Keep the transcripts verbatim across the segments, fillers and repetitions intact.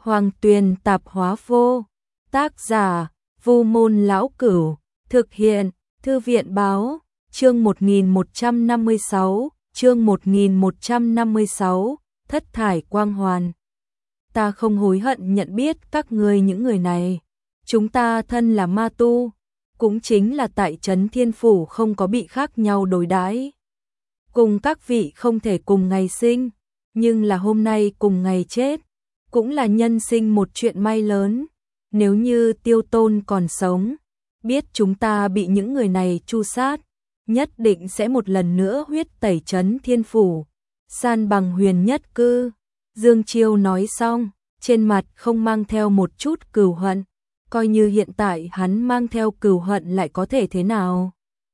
Hoàng Tuyền Tạp Hóa Vô. Tác giả: Vu Môn Lão Cửu. Thực hiện: Thư viện Báo. Chương một nghìn một trăm năm mươi sáu, chương một nghìn một trăm năm mươi sáu, Thất thải quang hoàn. Ta không hối hận nhận biết các ngươi những người này. Chúng ta thân là ma tu, cũng chính là tại Trấn Thiên Phủ không có bị khác nhau đối đãi. Cùng các vị không thể cùng ngày sinh, nhưng là hôm nay cùng ngày chết, cũng là nhân sinh một chuyện may lớn. Nếu như Tiêu Tôn còn sống, biết chúng ta bị những người này tru sát, nhất định sẽ một lần nữa huyết tẩy Trấn Thiên Phủ, san bằng Huyền Nhất Cư. Dương Chiêu nói xong, trên mặt không mang theo một chút cừu hận, coi như hiện tại hắn mang theo cừu hận lại có thể thế nào?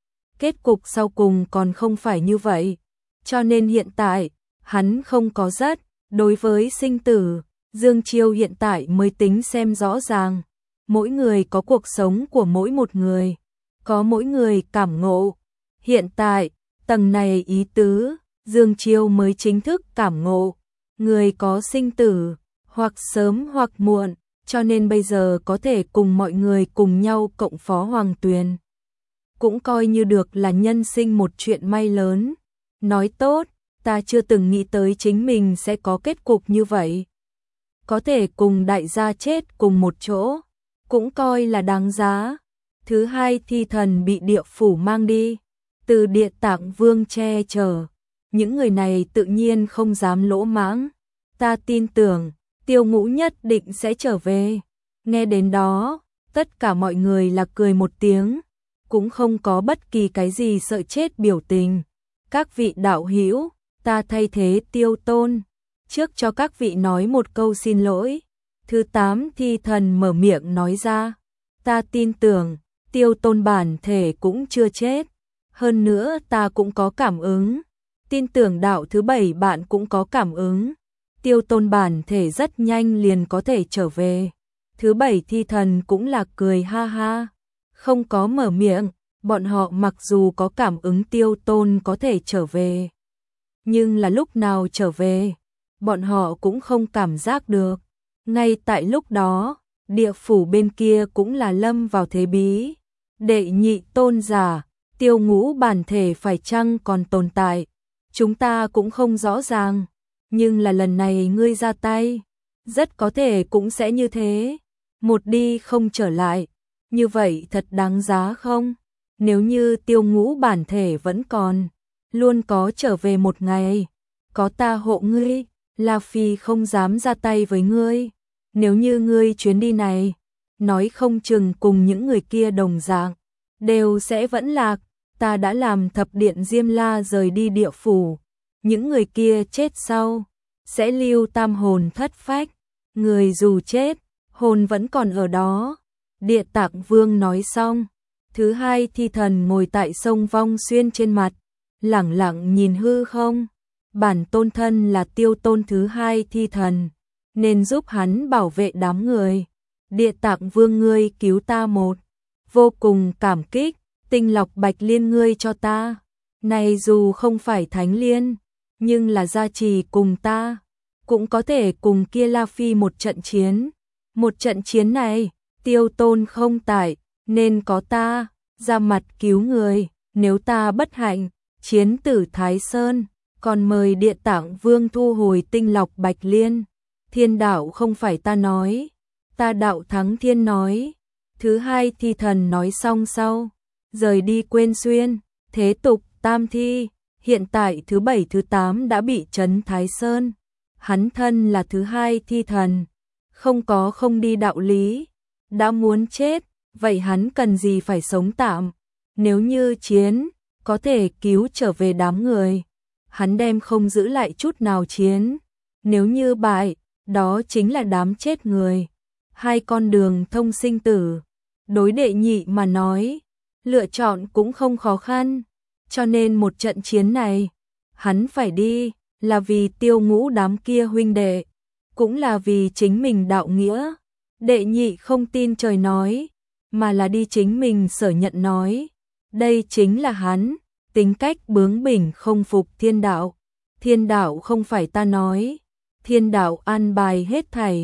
Kết cục sau cùng còn không phải như vậy, cho nên hiện tại, hắn không có rất, đối với sinh tử, Dương Chiêu hiện tại mới tính xem rõ ràng. Mỗi người có cuộc sống của mỗi một người, có mỗi người cảm ngộ. Hiện tại, tầng này ý tứ, Dương Chiêu mới chính thức cảm ngộ. Người có sinh tử, hoặc sớm hoặc muộn, cho nên bây giờ có thể cùng mọi người cùng nhau cộng phó Hoàng Tuyền. Cũng coi như được là nhân sinh một chuyện may lớn. Nói tốt, ta chưa từng nghĩ tới chính mình sẽ có kết cục như vậy. Có thể cùng đại gia chết cùng một chỗ, cũng coi là đáng giá. Thứ hai, thi thần bị địa phủ mang đi, từ Địa Tạng Vương che chở. Những người này tự nhiên không dám lỗ mãng. Ta tin tưởng, Tiêu Ngũ nhất định sẽ trở về. Nghe đến đó, tất cả mọi người là cười một tiếng, cũng không có bất kỳ cái gì sợ chết biểu tình. Các vị đạo hữu, ta thay thế Tiêu Tôn, trước cho các vị nói một câu xin lỗi. Thứ tám thi thần mở miệng nói ra, ta tin tưởng, Tiêu Tôn bản thể cũng chưa chết. Hơn nữa ta cũng có cảm ứng, tin tưởng đạo thứ bảy bạn cũng có cảm ứng. Tiêu Tôn bản thể rất nhanh liền có thể trở về. Thứ bảy thi thần cũng là cười ha ha, không có mở miệng. Bọn họ mặc dù có cảm ứng Tiêu Tôn có thể trở về, nhưng là lúc nào trở về, bọn họ cũng không cảm giác được. Ngay tại lúc đó, địa phủ bên kia cũng là lâm vào thế bí. Đệ nhị tôn giả, Tiêu Ngũ bản thể phải chăng còn tồn tại, chúng ta cũng không rõ ràng. Nhưng là lần này ngươi ra tay, rất có thể cũng sẽ như thế. Một đi không trở lại, như vậy thật đáng giá không? Nếu như Tiêu Ngũ bản thể vẫn còn, luôn có trở về một ngày, có ta hộ ngươi, La Phi không dám ra tay với ngươi. Nếu như ngươi chuyến đi này, nói không chừng cùng những người kia đồng dạng, đều sẽ vẫn lạc. Ta đã làm thập điện Diêm La rời đi địa phủ, những người kia chết sau, sẽ lưu tam hồn thất phách. Người dù chết, hồn vẫn còn ở đó. Địa Tạng Vương nói xong, thứ hai thi thần ngồi tại sông Vong Xuyên trên mặt, lẳng lặng nhìn hư không. Bản tôn thân là Tiêu Tôn thứ hai thi thần, nên giúp hắn bảo vệ đám người. Địa Tạng Vương ngươi cứu ta một, vô cùng cảm kích. Tinh lọc bạch liên ngươi cho ta, này dù không phải thánh liên, nhưng là gia trì cùng ta, cũng có thể cùng kia La Phi một trận chiến. Một trận chiến này, Tiêu Tôn không tại, nên có ta ra mặt cứu người. Nếu ta bất hạnh chiến tử Thái Sơn, còn mời Địa Tạng Vương thu hồi tinh lọc bạch liên. Thiên đạo không phải ta nói, ta đạo thắng thiên nói. Thứ hai thi thần nói xong sau, rời đi Quên Xuyên. Thế tục tam thi, hiện tại thứ bảy thứ tám đã bị trấn Thái Sơn. Hắn thân là thứ hai thi thần, không có không đi đạo lý. Đã muốn chết, vậy hắn cần gì phải sống tạm? Nếu như chiến, có thể cứu trở về đám người, hắn đem không giữ lại chút nào chiến. Nếu như bại, đó chính là đám chết người. Hai con đường thông sinh tử, đối đệ nhị mà nói, lựa chọn cũng không khó khăn. Cho nên một trận chiến này, hắn phải đi, là vì Tiêu Ngũ đám kia huynh đệ, cũng là vì chính mình đạo nghĩa. Đệ nhị không tin trời nói, mà là đi chính mình sở nhận nói. Đây chính là hắn, tính cách bướng bỉnh không phục thiên đạo. Thiên đạo không phải ta nói, thiên đạo an bài hết thảy,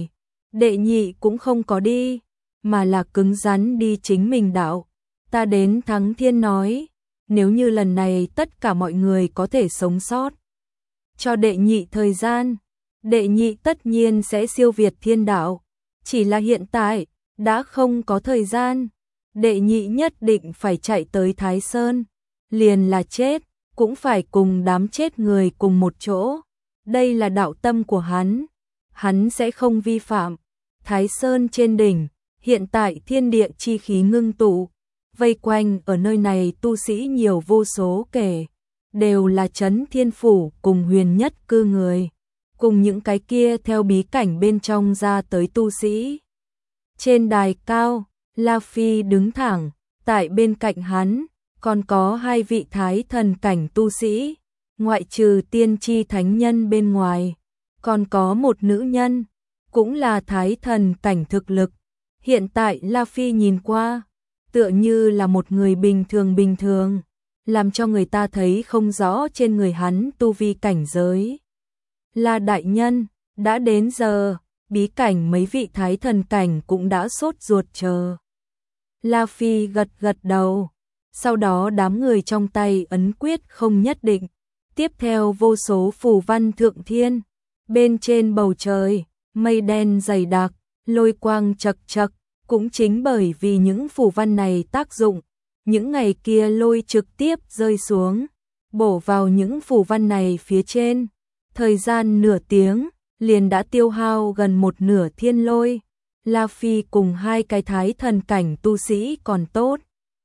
Đệ nhị cũng không có đi, mà là cứng rắn đi chính mình đạo. Ta đến Thắng Thiên nói, nếu như lần này tất cả mọi người có thể sống sót, cho đệ nhị thời gian, đệ nhị tất nhiên sẽ siêu việt thiên đạo. Chỉ là hiện tại, đã không có thời gian, đệ nhị nhất định phải chạy tới Thái Sơn, liền là chết, cũng phải cùng đám chết người cùng một chỗ. Đây là đạo tâm của hắn, hắn sẽ không vi phạm. Thái Sơn trên đỉnh, hiện tại thiên địa chi khí ngưng tụ, vây quanh ở nơi này tu sĩ nhiều vô số kể, đều là Trấn Thiên Phủ cùng Huyền Nhất Cư người, cùng những cái kia theo bí cảnh bên trong ra tới tu sĩ. Trên đài cao, La Phi đứng thẳng, tại bên cạnh hắn, còn có hai vị thái thần cảnh tu sĩ, ngoại trừ tiên tri thánh nhân bên ngoài, còn có một nữ nhân, cũng là thái thần cảnh thực lực. Hiện tại La Phi nhìn qua, tựa như là một người bình thường bình thường, làm cho người ta thấy không rõ trên người hắn tu vi cảnh giới. La đại nhân, đã đến giờ, bí cảnh mấy vị thái thần cảnh cũng đã sốt ruột chờ. La Phi gật gật đầu, sau đó đám người trong tay ấn quyết không nhất định, tiếp theo vô số phù văn thượng thiên, bên trên bầu trời, mây đen dày đặc, lôi quang chật chật, cũng chính bởi vì những phù văn này tác dụng, những ngày kia lôi trực tiếp rơi xuống, bổ vào những phù văn này phía trên, thời gian nửa tiếng, liền đã tiêu hao gần một nửa thiên lôi. La Phi cùng hai cái thái thần cảnh tu sĩ còn tốt,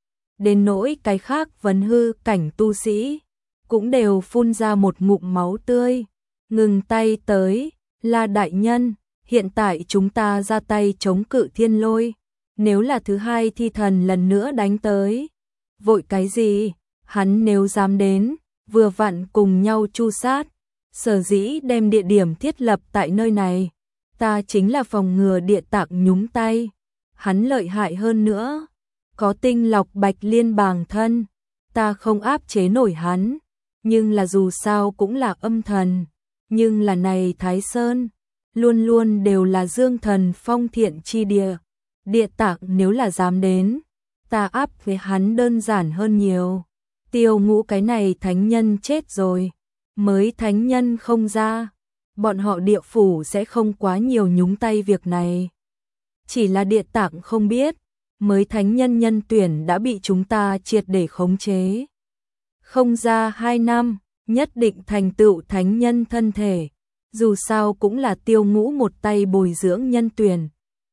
đến nỗi cái khác vấn hư cảnh tu sĩ, cũng đều phun ra một ngụm máu tươi, ngừng tay tới, La đại nhân, hiện tại chúng ta ra tay chống cự thiên lôi, nếu là thứ hai thi thần lần nữa đánh tới, vội cái gì, hắn nếu dám đến, vừa vặn cùng nhau chu sát, sở dĩ đem địa điểm thiết lập tại nơi này, ta chính là phòng ngừa địa tạng nhúng tay, hắn lợi hại hơn nữa, có tinh lọc bạch liên bàng thân, ta không áp chế nổi hắn, nhưng là dù sao cũng là âm thần, nhưng là này Thái Sơn, luôn luôn đều là dương thần phong thiện chi địa, địa tạng nếu là dám đến, ta áp với hắn đơn giản hơn nhiều. Tiêu Ngũ cái này thánh nhân chết rồi, mới thánh nhân không ra, bọn họ địa phủ sẽ không quá nhiều nhúng tay việc này. Chỉ là địa tạng không biết, mới thánh nhân nhân tuyển đã bị chúng ta triệt để khống chế. Không ra hai năm, nhất định thành tựu thánh nhân thân thể, dù sao cũng là Tiêu Ngũ một tay bồi dưỡng nhân tuyển.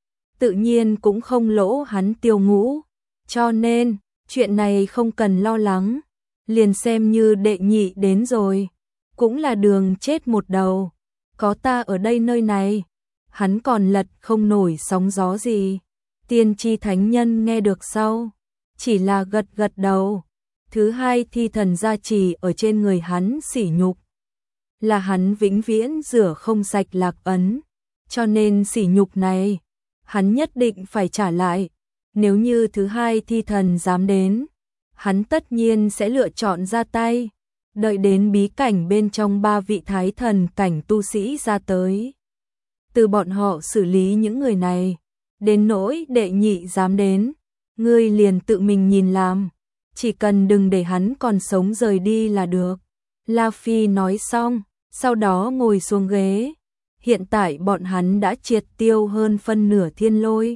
Tự nhiên cũng không lỗ hắn Tiêu Ngũ, cho nên, chuyện này không cần lo lắng, liền xem như đệ nhị đến rồi, cũng là đường chết một đầu, có ta ở đây nơi này, hắn còn lật không nổi sóng gió gì. Tiên tri thánh nhân nghe được sau, chỉ là gật gật đầu, thứ hai thi thần gia trì ở trên người hắn sỉ nhục, là hắn vĩnh viễn rửa không sạch lạc ấn, cho nên sỉ nhục này, hắn nhất định phải trả lại, nếu như thứ hai thi thần dám đến, hắn tất nhiên sẽ lựa chọn ra tay, đợi đến bí cảnh bên trong ba vị thái thần cảnh tu sĩ ra tới. Từ bọn họ xử lý những người này, đến nỗi đệ nhị dám đến, ngươi liền tự mình nhìn làm, chỉ cần đừng để hắn còn sống rời đi là được. La Phi nói xong, sau đó ngồi xuống ghế, hiện tại bọn hắn đã triệt tiêu hơn phân nửa thiên lôi.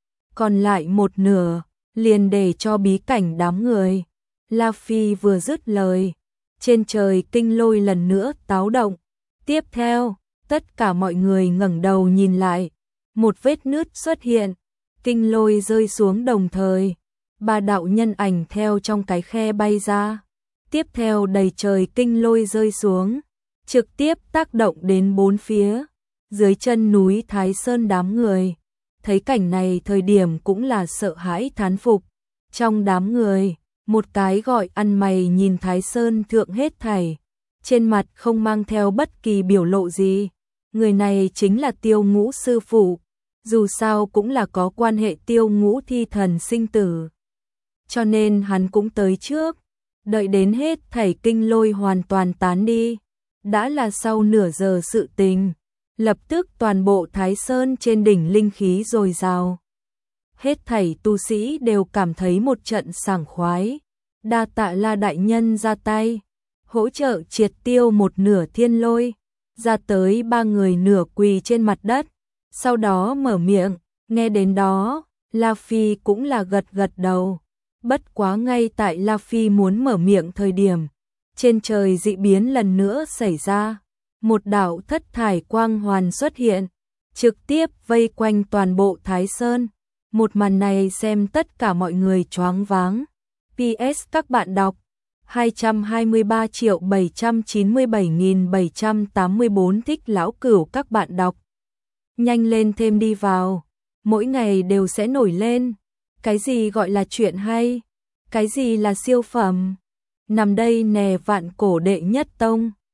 Còn lại một nửa, liền để cho bí cảnh đám người. La Phi vừa dứt lời, trên trời kinh lôi lần nữa táo động. Tiếp theo, tất cả mọi người ngẩng đầu nhìn lại, một vết nứt xuất hiện, kinh lôi rơi xuống đồng thời, ba đạo nhân ảnh theo trong cái khe bay ra. Tiếp theo đầy trời kinh lôi rơi xuống, trực tiếp tác động đến bốn phía, dưới chân núi Thái Sơn đám người. Thấy cảnh này thời điểm cũng là sợ hãi thán phục. Trong đám người, một cái gọi ăn mày nhìn Thái Sơn thượng hết thảy, trên mặt không mang theo bất kỳ biểu lộ gì. Người này chính là Tiêu Ngũ sư phụ, dù sao cũng là có quan hệ Tiêu Ngũ thi thần sinh tử. Cho nên hắn cũng tới trước, đợi đến hết thảy kinh lôi hoàn toàn tán đi, đã là sau nửa giờ sự tình. Lập tức toàn bộ Thái Sơn trên đỉnh linh khí dồi dào. Hết thảy tu sĩ đều cảm thấy một trận sảng khoái. Đa tạ La đại nhân ra tay, hỗ trợ triệt tiêu một nửa thiên lôi. Ra tới ba người nửa quỳ trên mặt đất, sau đó mở miệng, nghe đến đó, La Phi cũng là gật gật đầu. Bất quá ngay tại La Phi muốn mở miệng thời điểm, trên trời dị biến lần nữa xảy ra. Một đạo thất thải quang hoàn xuất hiện, trực tiếp vây quanh toàn bộ Thái Sơn. Một màn này xem tất cả mọi người choáng váng. pê ét các bạn đọc hai trăm hai mươi ba triệu bảy trăm chín mươi bảy nghìn bảy trăm tám mươi bốn thích lão cửu các bạn đọc. Nhanh lên thêm đi vào, mỗi ngày đều sẽ nổi lên. Cái gì gọi là chuyện hay? Cái gì là siêu phẩm? Nằm đây nè vạn cổ đệ nhất tông.